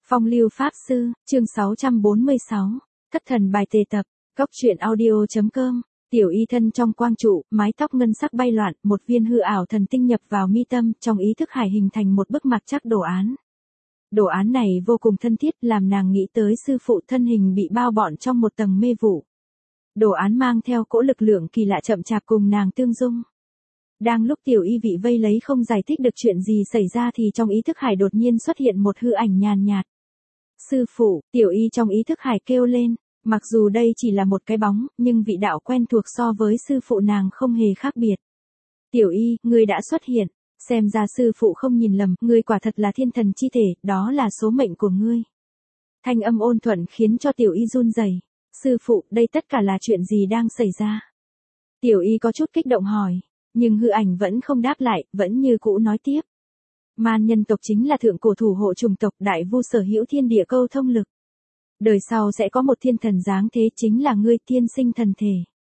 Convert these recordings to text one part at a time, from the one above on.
Phong lưu Pháp Sư, chương 646, Thất thần bài tề tập, góc truyện audio.com, tiểu y thân trong quang trụ, mái tóc ngân sắc bay loạn, một viên hư ảo thần tinh nhập vào mi tâm, trong ý thức hải hình thành một bức mặt chắc đồ án. Đồ án này vô cùng thân thiết, làm nàng nghĩ tới sư phụ thân hình bị bao bọn trong một tầng mê vụ. Đồ án mang theo cỗ lực lượng kỳ lạ chậm chạp cùng nàng tương dung. Đang lúc tiểu y vị vây lấy không giải thích được chuyện gì xảy ra thì trong ý thức hải đột nhiên xuất hiện một hư ảnh nhàn nhạt. Sư phụ, tiểu y trong ý thức hải kêu lên, mặc dù đây chỉ là một cái bóng, nhưng vị đạo quen thuộc so với sư phụ nàng không hề khác biệt. Tiểu y, ngươi đã xuất hiện, xem ra sư phụ không nhìn lầm, ngươi quả thật là thiên thần chi thể, đó là số mệnh của ngươi. Thanh âm ôn thuận khiến cho tiểu y run rẩy. Sư phụ, đây tất cả là chuyện gì đang xảy ra? Tiểu y có chút kích động hỏi, nhưng hư ảnh vẫn không đáp lại, vẫn như cũ nói tiếp. Man nhân tộc chính là thượng cổ thủ hộ chủng tộc, đại vu sở hữu thiên địa câu thông lực. Đời sau sẽ có một thiên thần giáng thế, chính là ngươi, tiên sinh thần thể.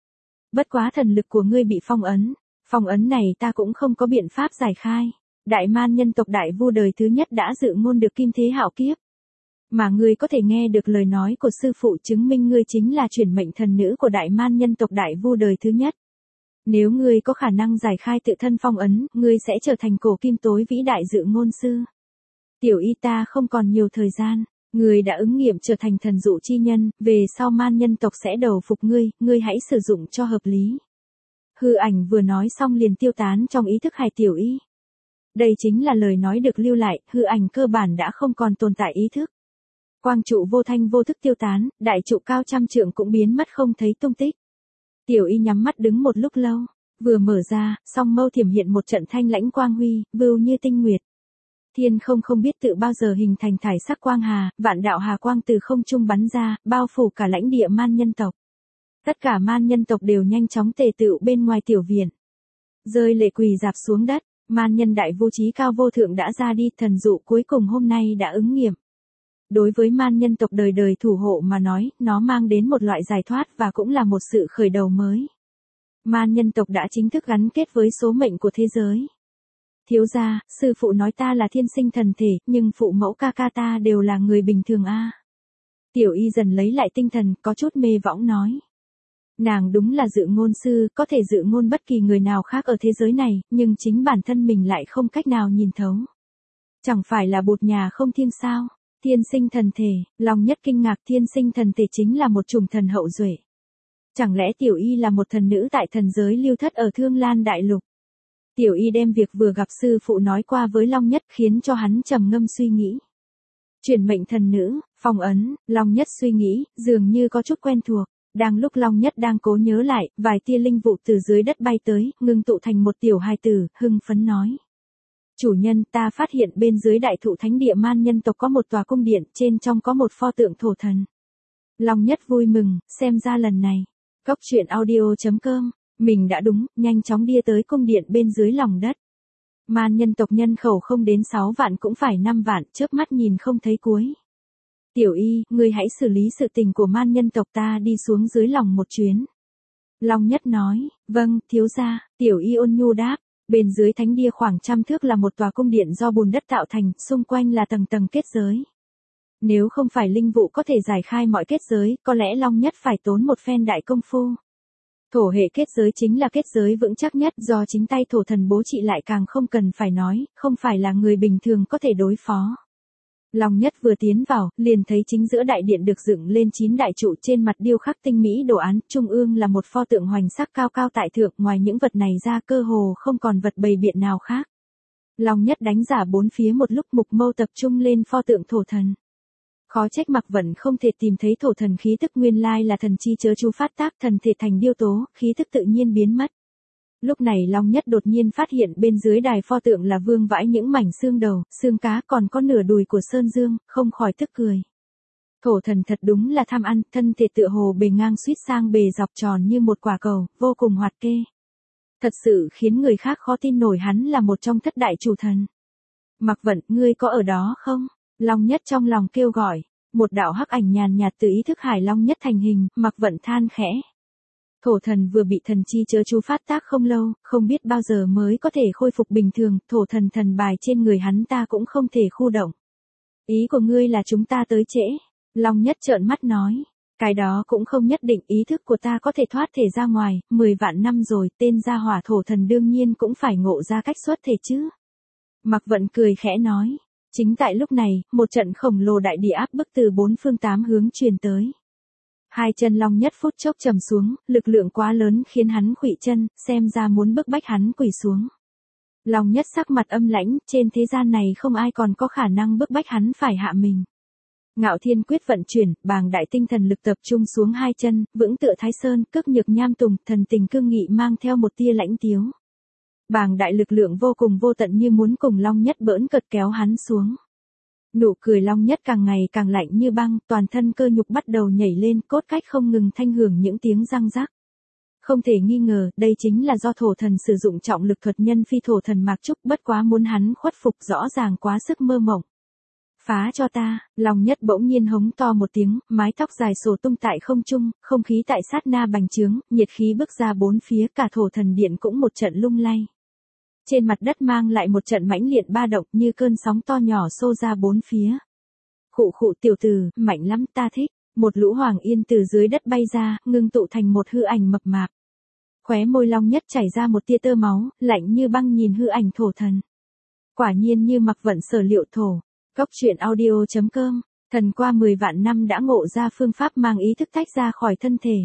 Bất quá thần lực của ngươi bị phong ấn này ta cũng không có biện pháp giải khai. Đại man nhân tộc đại vu đời thứ nhất đã dự ngôn được kim thế hạo kiếp. Mà ngươi có thể nghe được lời nói của sư phụ, chứng minh ngươi chính là chuyển mệnh thần nữ của đại man nhân tộc đại vu đời thứ nhất. Nếu ngươi có khả năng giải khai tự thân phong ấn, ngươi sẽ trở thành cổ kim tối vĩ đại dự ngôn sư. Tiểu y, ta không còn nhiều thời gian, ngươi đã ứng nghiệm trở thành thần dụ chi nhân, về sau man nhân tộc sẽ đầu phục ngươi hãy sử dụng cho hợp lý. Hư ảnh vừa nói xong liền tiêu tán trong ý thức hải tiểu y. Đây chính là lời nói được lưu lại, hư ảnh cơ bản đã không còn tồn tại ý thức. Quang trụ vô thanh vô thức tiêu tán, đại trụ cao trăm trượng cũng biến mất không thấy tung tích. Tiểu y nhắm mắt đứng một lúc lâu, vừa mở ra, song mâu thiểm hiện một trận thanh lãnh quang huy, vưu như tinh nguyệt. Thiên không biết tự bao giờ hình thành thải sắc quang hà, vạn đạo hà quang từ không trung bắn ra, bao phủ cả lãnh địa man nhân tộc. Tất cả man nhân tộc đều nhanh chóng tề tựu bên ngoài tiểu viện. Rơi lệ quỳ rạp xuống đất, man nhân đại vô trí cao vô thượng đã ra đi, thần dụ cuối cùng hôm nay đã ứng nghiệm. Đối với man nhân tộc đời đời thủ hộ mà nói, nó mang đến một loại giải thoát và cũng là một sự khởi đầu mới. Man nhân tộc đã chính thức gắn kết với số mệnh của thế giới. Thiếu gia, sư phụ nói ta là thiên sinh thần thể, nhưng phụ mẫu ca ca ta đều là người bình thường a. Tiểu y dần lấy lại tinh thần, có chút mê võng nói. Nàng đúng là dự ngôn sư, có thể dự ngôn bất kỳ người nào khác ở thế giới này, nhưng chính bản thân mình lại không cách nào nhìn thấu. Chẳng phải là bụt nhà không thiêng sao? Thiên sinh thần thể, Long Nhất kinh ngạc, thiên sinh thần thể chính là một chủng thần hậu duệ. Chẳng lẽ tiểu y là một thần nữ tại thần giới lưu thất ở Thương Lan Đại Lục? Tiểu y đem việc vừa gặp sư phụ nói qua với Long Nhất khiến cho hắn trầm ngâm suy nghĩ. Chuyển mệnh thần nữ, phong ấn, Long Nhất suy nghĩ, dường như có chút quen thuộc. Đang lúc Long Nhất đang cố nhớ lại, vài tia linh vụ từ dưới đất bay tới, ngưng tụ thành một tiểu hài tử, hưng phấn nói. Chủ nhân, ta phát hiện bên dưới đại thụ thánh địa man nhân tộc có một tòa cung điện, trên trong có một pho tượng thổ thần. Long Nhất vui mừng, xem ra lần này, góc truyện audio.com, mình đã đúng, nhanh chóng đi tới cung điện bên dưới lòng đất. Man nhân tộc nhân khẩu không đến 6 vạn cũng phải 5 vạn, chớp mắt nhìn không thấy cuối. Tiểu y, ngươi hãy xử lý sự tình của man nhân tộc, ta đi xuống dưới lòng một chuyến. Long Nhất nói, vâng, thiếu gia. Tiểu y ôn nhu đáp. Bên dưới thánh địa khoảng 100 thước là một tòa cung điện do bùn đất tạo thành, xung quanh là tầng tầng kết giới. Nếu không phải linh vụ có thể giải khai mọi kết giới, có lẽ Long Nhất phải tốn một phen đại công phu. Thổ hệ kết giới chính là kết giới vững chắc nhất, do chính tay thổ thần bố trị lại càng không cần phải nói, không phải là người bình thường có thể đối phó. Long Nhất vừa tiến vào, liền thấy chính giữa đại điện được dựng lên 9 đại trụ, trên mặt điêu khắc tinh mỹ đồ án, trung ương là một pho tượng hoành sắc cao cao tại thượng, ngoài những vật này ra cơ hồ không còn vật bày biện nào khác. Long Nhất đánh giả bốn phía một lúc, mục mâu tập trung lên pho tượng thổ thần. Khó trách Mạc Vẫn không thể tìm thấy thổ thần khí tức, nguyên lai là thần chi chớ chú phát tác, thần thể thành điêu tố, khí tức tự nhiên biến mất. Lúc này Long Nhất đột nhiên phát hiện bên dưới đài pho tượng là vương vãi những mảnh xương đầu, xương cá, còn có nửa đùi của Sơn Dương, không khỏi tức cười. Thổ thần thật đúng là tham ăn, thân thể tựa hồ bề ngang suýt sang bề dọc tròn như một quả cầu, vô cùng hoạt kê. Thật sự khiến người khác khó tin nổi hắn là một trong thất đại chủ thần. Mạc Vẫn, ngươi có ở đó không? Long Nhất trong lòng kêu gọi, một đạo hắc ảnh nhàn nhạt từ ý thức hải Long Nhất thành hình, Mạc Vẫn than khẽ. Thổ thần vừa bị thần chi chớ chú phát tác không lâu, không biết bao giờ mới có thể khôi phục bình thường, thổ thần thần bài trên người hắn ta cũng không thể khu động. Ý của ngươi là chúng ta tới trễ. Long Nhất trợn mắt nói. Cái đó cũng không nhất định, ý thức của ta có thể thoát thể ra ngoài, 10 vạn năm rồi, tên gia hỏa thổ thần đương nhiên cũng phải ngộ ra cách xuất thể chứ. Mạc Vận cười khẽ nói. Chính tại lúc này, một trận khổng lồ đại địa áp bức từ 4 phương 8 hướng truyền tới. Hai chân Long Nhất phút chốc trầm xuống, lực lượng quá lớn khiến hắn khuỵu chân, xem ra muốn bức bách hắn quỳ xuống. Long Nhất sắc mặt âm lãnh, trên thế gian này không ai còn có khả năng bức bách hắn phải hạ mình. Ngạo Thiên Quyết vận chuyển, bàng đại tinh thần lực tập trung xuống hai chân, vững tựa Thái Sơn, cước nhược nham tùng, thần tình cương nghị mang theo một tia lãnh tiếu. Bàng đại lực lượng vô cùng vô tận như muốn cùng Long Nhất bỡn cợt kéo hắn xuống. Nụ cười Long Nhất càng ngày càng lạnh như băng, toàn thân cơ nhục bắt đầu nhảy lên, cốt cách không ngừng thanh hưởng những tiếng răng rắc. Không thể nghi ngờ, đây chính là do thổ thần sử dụng trọng lực thuật nhân phi thổ thần Mạc Trúc, bất quá muốn hắn khuất phục rõ ràng quá sức mơ mộng. Phá cho ta, Long Nhất bỗng nhiên hống to một tiếng, mái tóc dài xổ tung tại không trung, không khí tại sát na bành trướng, nhiệt khí bức ra bốn phía, cả thổ thần điện cũng một trận lung lay. Trên mặt đất mang lại một trận mãnh liệt ba động như cơn sóng to nhỏ xô ra bốn phía. Khụ khụ tiểu tử, mạnh lắm ta thích. Một lũ hoàng yên từ dưới đất bay ra, ngưng tụ thành một hư ảnh mập mạp. Khóe môi Long Nhất chảy ra một tia tơ máu, lạnh như băng nhìn hư ảnh thổ thần. Quả nhiên như Mạc Vận sở liệu thổ. Góc truyện audio.com, thần qua 10 vạn năm đã ngộ ra phương pháp mang ý thức tách ra khỏi thân thể.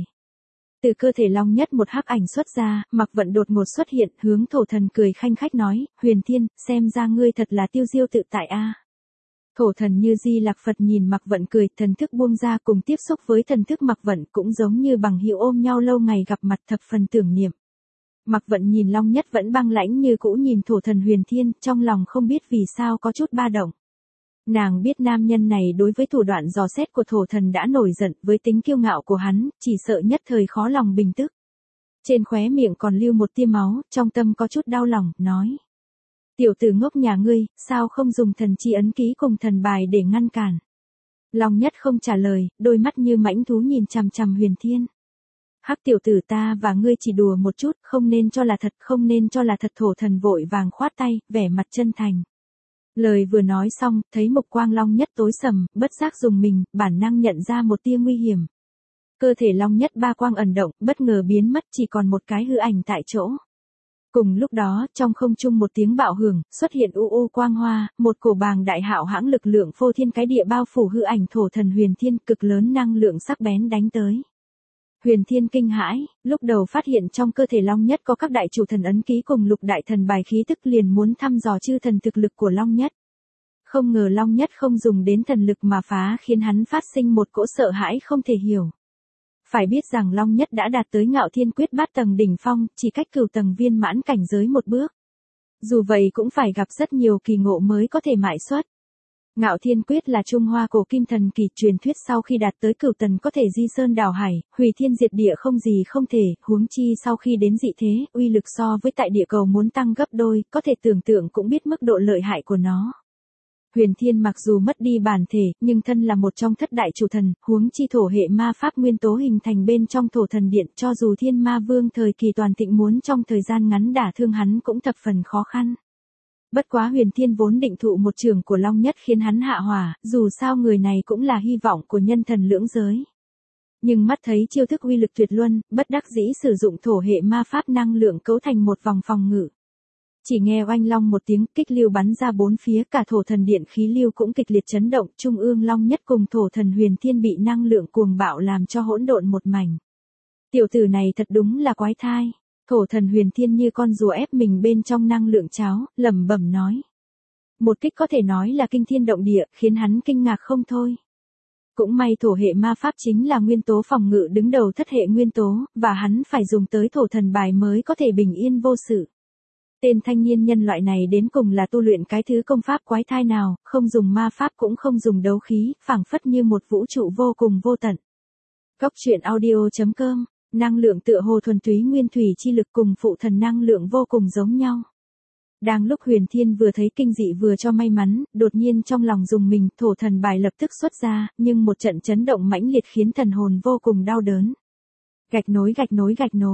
Từ cơ thể Long Nhất một hắc ảnh xuất ra, Mạc Vận đột ngột xuất hiện, hướng thổ thần cười khanh khách nói, Huyền Thiên, xem ra ngươi thật là tiêu diêu tự tại a. Thổ thần như Di Lạc Phật nhìn Mạc Vận cười, thần thức buông ra cùng tiếp xúc với thần thức Mạc Vận cũng giống như bằng hữu ôm nhau lâu ngày gặp mặt thập phần tưởng niệm. Mạc Vận nhìn Long Nhất vẫn băng lãnh như cũ nhìn thổ thần Huyền Thiên, trong lòng không biết vì sao có chút ba động. Nàng biết nam nhân này đối với thủ đoạn dò xét của thổ thần đã nổi giận, với tính kiêu ngạo của hắn, chỉ sợ nhất thời khó lòng bình tức. Trên khóe miệng còn lưu một tia máu, trong tâm có chút đau lòng, nói. Tiểu tử ngốc nhà ngươi, sao không dùng thần chi ấn ký cùng thần bài để ngăn cản? Long Nhất không trả lời, đôi mắt như mãnh thú nhìn chằm chằm Huyền Thiên. Hắc tiểu tử, ta và ngươi chỉ đùa một chút, không nên cho là thật, không nên cho là thật. Thổ thần vội vàng khoát tay, vẻ mặt chân thành. Lời vừa nói xong, thấy mục quang Long Nhất tối sầm, bất giác dùng mình, bản năng nhận ra một tia nguy hiểm. Cơ thể Long Nhất ba quang ẩn động, bất ngờ biến mất, chỉ còn một cái hư ảnh tại chỗ. Cùng lúc đó, trong không trung một tiếng bạo hưởng, xuất hiện u u quang hoa, một cổ bàng đại hạo hãng lực lượng phô thiên cái địa bao phủ hư ảnh thổ thần Huyền Thiên, cực lớn năng lượng sắc bén đánh tới. Huyền Thiên kinh hãi, lúc đầu phát hiện trong cơ thể Long Nhất có các đại chủ thần ấn ký cùng lục đại thần bài khí tức liền muốn thăm dò chư thần thực lực của Long Nhất. Không ngờ Long Nhất không dùng đến thần lực mà phá, khiến hắn phát sinh một cỗ sợ hãi không thể hiểu. Phải biết rằng Long Nhất đã đạt tới Ngạo Thiên Quyết bát tầng đỉnh phong, chỉ cách cửu tầng viên mãn cảnh giới một bước. Dù vậy cũng phải gặp rất nhiều kỳ ngộ mới có thể mãi xuất. Ngạo Thiên Quyết là Trung Hoa cổ kim thần kỳ, truyền thuyết sau khi đạt tới cửu tầng có thể di sơn đảo hải, hủy thiên diệt địa không gì không thể, huống chi sau khi đến dị thế, uy lực so với tại địa cầu muốn tăng gấp đôi, có thể tưởng tượng cũng biết mức độ lợi hại của nó. Huyền Thiên mặc dù mất đi bản thể, nhưng thân là một trong thất đại chủ thần, huống chi thổ hệ ma pháp nguyên tố hình thành bên trong thổ thần điện, cho dù Thiên Ma Vương thời kỳ toàn thịnh muốn trong thời gian ngắn đả thương hắn cũng thập phần khó khăn. Bất quá Huyền Thiên vốn định thụ một trường của Long Nhất khiến hắn hạ hỏa, dù sao người này cũng là hy vọng của nhân thần lưỡng giới. Nhưng mắt thấy chiêu thức uy lực tuyệt luân, bất đắc dĩ sử dụng thổ hệ ma pháp năng lượng cấu thành một vòng phòng ngự. Chỉ nghe oanh long một tiếng, kích lưu bắn ra bốn phía, cả thổ thần điện khí lưu cũng kịch liệt chấn động, trung ương Long Nhất cùng thổ thần Huyền Thiên bị năng lượng cuồng bạo làm cho hỗn độn một mảnh. Tiểu tử này thật đúng là quái thai. Thổ thần Huyền Thiên như con rùa ép mình bên trong năng lượng cháo, lẩm bẩm nói. Một kích có thể nói là kinh thiên động địa, khiến hắn kinh ngạc không thôi. Cũng may thổ hệ ma pháp chính là nguyên tố phòng ngự đứng đầu thất hệ nguyên tố, và hắn phải dùng tới thổ thần bài mới có thể bình yên vô sự. Tên thanh niên nhân loại này đến cùng là tu luyện cái thứ công pháp quái thai nào, không dùng ma pháp cũng không dùng đấu khí, phảng phất như một vũ trụ vô cùng vô tận. Góc truyện audio.com, năng lượng tựa hồ thuần túy nguyên thủy chi lực cùng phụ thần năng lượng vô cùng giống nhau. Đang lúc Huyền Thiên vừa thấy kinh dị vừa cho may mắn, đột nhiên trong lòng dùng mình, thổ thần bài lập tức xuất ra, nhưng một trận chấn động mãnh liệt khiến thần hồn vô cùng đau đớn. Gạch nối gạch nối gạch nối.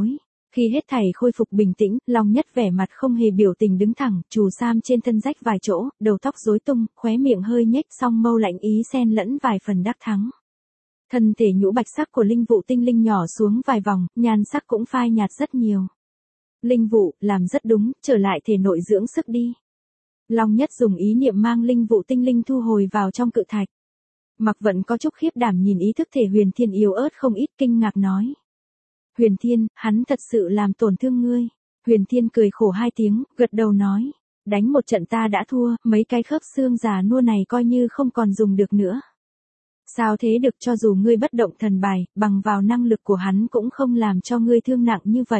Khi hết thảy khôi phục bình tĩnh, Long Nhất vẻ mặt không hề biểu tình đứng thẳng, trù sam trên thân rách vài chỗ, đầu tóc rối tung, khóe miệng hơi nhếch, song mâu lạnh ý xen lẫn vài phần đắc thắng. Thân thể nhũ bạch sắc của linh vụ tinh linh nhỏ xuống vài vòng, nhan sắc cũng phai nhạt rất nhiều. Linh vụ, làm rất đúng, trở lại thể nội dưỡng sức đi. Long Nhất dùng ý niệm mang linh vụ tinh linh thu hồi vào trong cự thạch. Mặc Vận có chút khiếp đảm nhìn ý thức thể Huyền Thiên yếu ớt không ít, kinh ngạc nói. Huyền Thiên, hắn thật sự làm tổn thương ngươi. Huyền Thiên cười khổ hai tiếng, gật đầu nói. Đánh một trận ta đã thua, mấy cái khớp xương già nua này coi như không còn dùng được nữa. Sao thế được, cho dù ngươi bất động thần bài, bằng vào năng lực của hắn cũng không làm cho ngươi thương nặng như vậy.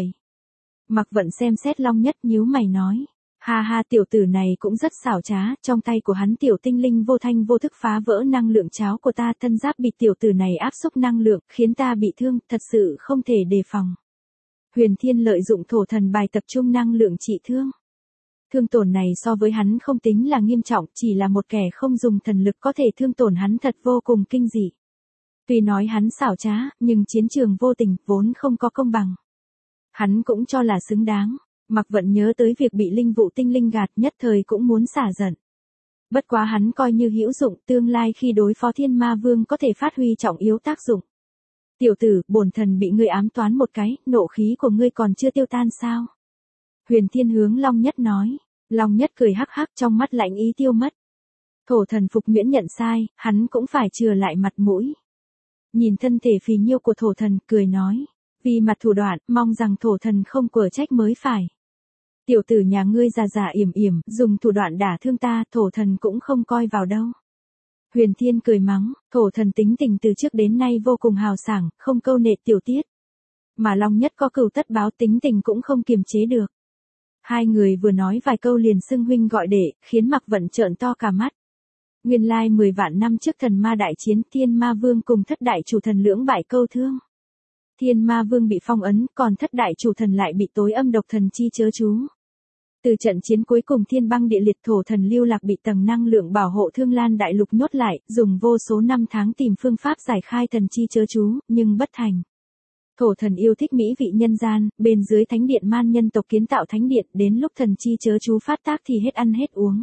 Mặc Vận xem xét Long Nhất nhíu mày nói. Ha ha, tiểu tử này cũng rất xảo trá, trong tay của hắn tiểu tinh linh vô thanh vô thức phá vỡ năng lượng cháo của ta, thân giáp bị tiểu tử này áp xúc năng lượng, khiến ta bị thương, thật sự không thể đề phòng. Huyền Thiên lợi dụng thổ thần bài tập trung năng lượng trị thương. Thương tổn này so với hắn không tính là nghiêm trọng, chỉ là một kẻ không dùng thần lực có thể thương tổn hắn thật vô cùng kinh dị. Tuy nói hắn xảo trá, nhưng chiến trường vô tình, vốn không có công bằng. Hắn cũng cho là xứng đáng. Mặc Vận nhớ tới việc bị linh vụ tinh linh gạt, nhất thời cũng muốn xả giận. Bất quá hắn coi như hữu dụng, tương lai khi đối phó Thiên Ma Vương có thể phát huy trọng yếu tác dụng. Tiểu tử, bổn thần bị ngươi ám toán một cái, nộ khí của ngươi còn chưa tiêu tan sao? Huyền Thiên hướng Long Nhất nói. Long Nhất cười hắc hắc, trong mắt lạnh ý tiêu mất. Thổ thần Phục Nhuyễn nhận sai, hắn cũng phải chừa lại mặt mũi. Nhìn thân thể phì nhiêu của thổ thần, cười nói. Vì mặt thủ đoạn, mong rằng thổ thần không quở trách mới phải. Tiểu tử nhà ngươi già già yểm yểm, dùng thủ đoạn đả thương ta, thổ thần cũng không coi vào đâu. Huyền Thiên cười mắng, thổ thần tính tình từ trước đến nay vô cùng hào sảng, không câu nệ tiểu tiết. Mà Long Nhất có cừu tất báo, tính tình cũng không kiềm chế được. Hai người vừa nói vài câu liền xưng huynh gọi đệ, khiến Mặc Vận trợn to cả mắt. Nguyên lai 10 vạn năm trước thần ma đại chiến, Thiên Ma Vương cùng thất đại chủ thần lưỡng bại câu thương. Thiên Ma Vương bị phong ấn, còn thất đại chủ thần lại bị tối âm độc thần chi chớ chú. Từ trận chiến cuối cùng thiên băng địa liệt, thổ thần Lưu Lạc bị tầng năng lượng bảo hộ Thương Lan đại lục nhốt lại, dùng vô số năm tháng tìm phương pháp giải khai thần chi chớ chú, nhưng bất thành. Thổ thần yêu thích mỹ vị nhân gian, bên dưới thánh điện man nhân tộc kiến tạo thánh điện, đến lúc thần chi chớ chú phát tác thì hết ăn hết uống.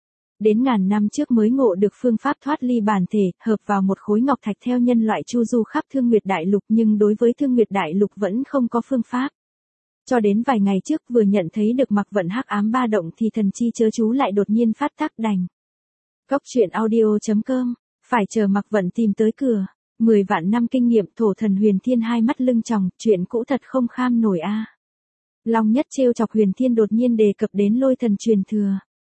Đến ngàn năm trước mới ngộ được phương pháp thoát ly bản thể, hợp vào một khối ngọc thạch theo nhân loại chu du khắp Thương Nguyệt đại lục, nhưng đối với Thương Nguyệt đại lục vẫn không có phương pháp. Cho đến vài ngày trước vừa nhận thấy được Mặc Vận hắc ám ba động thì thần chi chớ chú lại đột nhiên phát tác đành. Cốc truyện audio.com, phải chờ Mặc Vận tìm tới cửa. 10 vạn năm kinh nghiệm, thổ thần Huyền Thiên hai mắt lưng tròng, chuyện cũ thật không kham nổi a. Long Nhất trêu chọc Huyền Thiên đột nhiên đề cập đến lôi thần truyền thừa.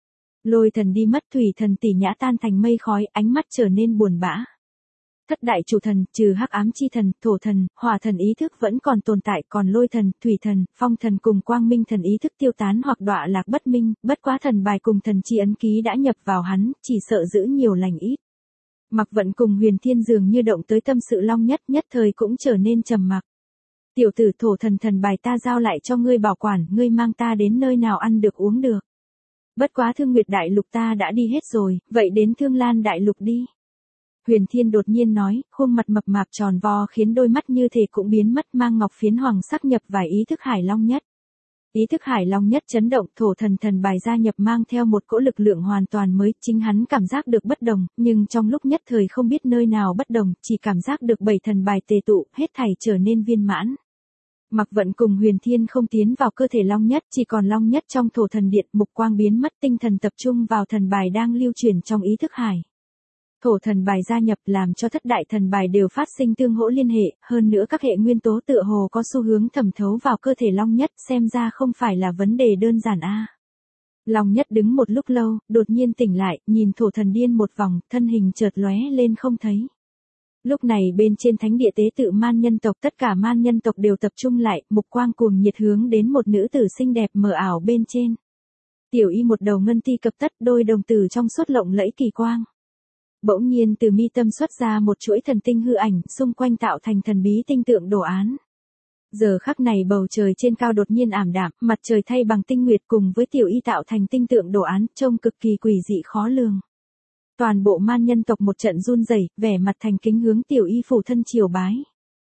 Lôi thần đi mất, thủy thần tỉ nhã tan thành mây khói, ánh mắt trở nên buồn bã. Thất đại chủ thần, trừ hắc ám chi thần, thổ thần, hỏa thần ý thức vẫn còn tồn tại, còn lôi thần, thủy thần, phong thần cùng quang minh thần ý thức tiêu tán hoặc đọa lạc bất minh, bất quá thần bài cùng thần chi ấn ký đã nhập vào hắn, chỉ sợ giữ nhiều lành ít. Mặc Vận cùng Huyền Thiên dường như động tới tâm sự Long Nhất, nhất thời cũng trở nên trầm mặc. Tiểu tử, thổ thần thần bài ta giao lại cho ngươi bảo quản, ngươi mang ta đến nơi nào ăn được uống được. Bất quá Thương Nguyệt đại lục ta đã đi hết rồi, vậy đến Thương Lan đại lục đi. Huyền Thiên đột nhiên nói, khuôn mặt mập mạp tròn vo khiến đôi mắt như thể cũng biến mất, mang ngọc phiến hoàng sắc nhập vào ý thức Hải Long Nhất. Ý thức Hải Long Nhất chấn động, thổ thần thần bài gia nhập mang theo một cỗ lực lượng hoàn toàn mới, chính hắn cảm giác được bất đồng, nhưng trong lúc nhất thời không biết nơi nào bất đồng, chỉ cảm giác được 7 thần bài tề tụ, hết thảy trở nên viên mãn. Mặc Vận cùng Huyền Thiên không tiến vào cơ thể Long Nhất, chỉ còn Long Nhất trong thổ thần điện, mục quang biến mất, tinh thần tập trung vào thần bài đang lưu chuyển trong ý thức hải. Thổ thần bài gia nhập làm cho thất đại thần bài đều phát sinh tương hỗ liên hệ, hơn nữa các hệ nguyên tố tựa hồ có xu hướng thẩm thấu vào cơ thể Long Nhất, xem ra không phải là vấn đề đơn giản a. Long Nhất đứng một lúc lâu, đột nhiên tỉnh lại, nhìn thổ thần điên một vòng, thân hình chợt lóe lên không thấy. Lúc này bên trên thánh địa tế tự man nhân tộc, tất cả man nhân tộc đều tập trung lại, mục quang cuồng nhiệt hướng đến một nữ tử xinh đẹp mờ ảo bên trên. Tiểu y một đầu ngân ti cập tất, đôi đồng tử trong suốt lộng lẫy kỳ quang. Bỗng nhiên từ mi tâm xuất ra một chuỗi thần tinh hư ảnh, xung quanh tạo thành thần bí tinh tượng đồ án. Giờ khắc này bầu trời trên cao đột nhiên ảm đạm, mặt trời thay bằng tinh nguyệt cùng với tiểu y tạo thành tinh tượng đồ án, trông cực kỳ quỷ dị khó lường. Toàn bộ man nhân tộc một trận run rẩy, vẻ mặt thành kính hướng tiểu y phủ thân triều bái.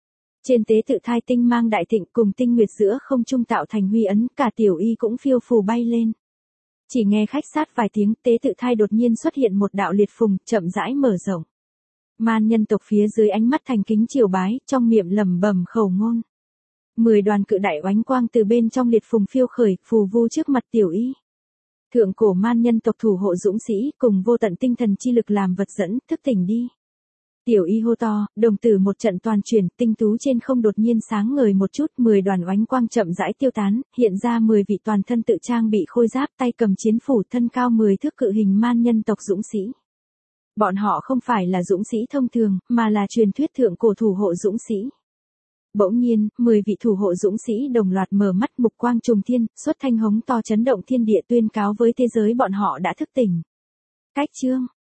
Trên tế tự thai tinh mang đại thịnh cùng tinh nguyệt giữa không trung tạo thành huy ấn, cả tiểu y cũng phiêu phù bay lên. Chỉ nghe khách sát vài tiếng, tế tự thai đột nhiên xuất hiện một đạo liệt phùng, chậm rãi mở rộng. Man nhân tộc phía dưới ánh mắt thành kính triều bái, trong miệng lẩm bẩm khẩu ngôn. 10 đoàn cự đại oánh quang từ bên trong liệt phùng phiêu khởi, phù vu trước mặt tiểu y. Thượng cổ man nhân tộc thủ hộ dũng sĩ, cùng vô tận tinh thần chi lực làm vật dẫn, thức tỉnh đi. Tiểu y hô to, đồng tử một trận toàn chuyển, tinh tú trên không đột nhiên sáng ngời một chút, 10 đoàn oánh quang chậm rãi tiêu tán, hiện ra 10 vị toàn thân tự trang bị khôi giáp, tay cầm chiến phủ, thân cao 10 thước cự hình man nhân tộc dũng sĩ. Bọn họ không phải là dũng sĩ thông thường, mà là truyền thuyết thượng cổ thủ hộ dũng sĩ. Bỗng nhiên, 10 vị thủ hộ dũng sĩ đồng loạt mở mắt, mục quang trùng thiên, xuất thanh hống to chấn động thiên địa, tuyên cáo với thế giới bọn họ đã thức tỉnh. Cách chương